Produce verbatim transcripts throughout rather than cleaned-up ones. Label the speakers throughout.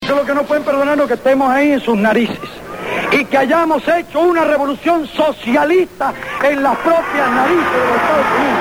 Speaker 1: Lo que no pueden perdonarnos es que estemos ahí en sus narices y que hayamos hecho una revolución socialista en las propias narices de los Estados Unidos.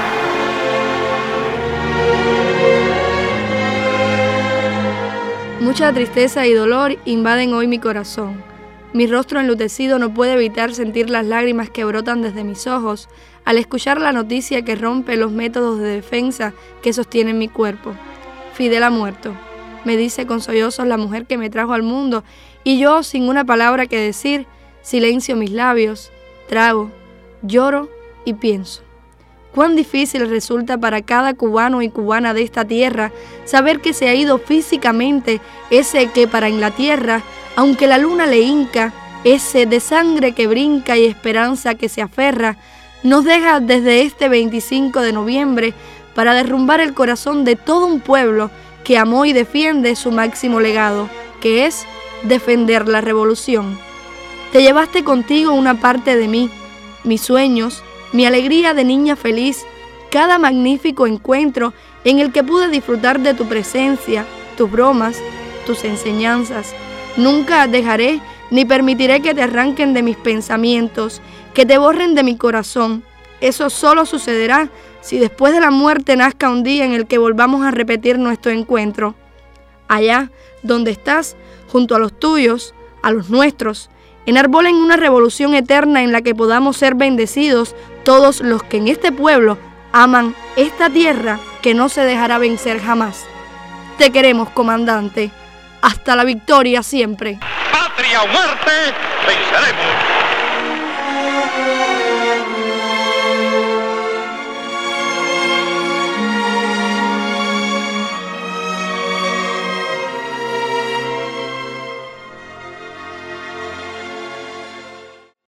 Speaker 2: Mucha tristeza y dolor invaden hoy mi corazón. Mi rostro enlutecido no puede evitar sentir las lágrimas que brotan desde mis ojos al escuchar la noticia que rompe los métodos de defensa que sostienen mi cuerpo. Fidel ha muerto, me dice con sollozos la mujer que me trajo al mundo, y yo, sin una palabra que decir, silencio mis labios, trago, lloro y pienso. Cuán difícil resulta para cada cubano y cubana de esta tierra saber que se ha ido físicamente ese que para Inglaterra, aunque la luna le hinca, ese de sangre que brinca y esperanza que se aferra, nos deja desde este veinticinco de noviembre para derrumbar el corazón de todo un pueblo que amó y defiende su máximo legado, que es defender la revolución. Te llevaste contigo una parte de mí, mis sueños, mi alegría de niña feliz, cada magnífico encuentro en el que pude disfrutar de tu presencia, tus bromas, tus enseñanzas. Nunca dejaré ni permitiré que te arranquen de mis pensamientos, que te borren de mi corazón. Eso solo sucederá si después de la muerte nazca un día en el que volvamos a repetir nuestro encuentro. Allá donde estás, junto a los tuyos, a los nuestros, enarbolen una revolución eterna en la que podamos ser bendecidos todos los que en este pueblo aman esta tierra que no se dejará vencer jamás. Te queremos, comandante. Hasta la victoria siempre.
Speaker 3: Patria o muerte, venceremos.